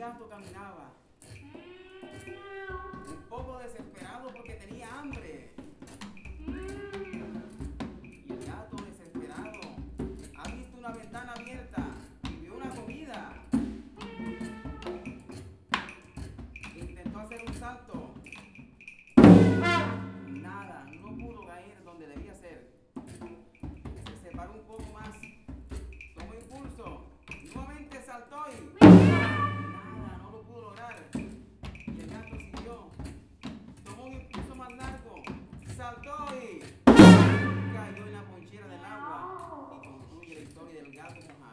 gato caminaba, un poco desesperado porque tenía hambre. Y el gato desesperado ha visto una ventana abierta y vio una comida. Intentó hacer un salto. Nada, no pudo caer donde debía ser. Se separó un poco más, tomó impulso, nuevamente saltó y nada, no lo pudo lograr. Y el gato siguió, tomó un impulso más largo, saltó y cayó en la ponchera del agua. Y concluye la historia del gato mojado.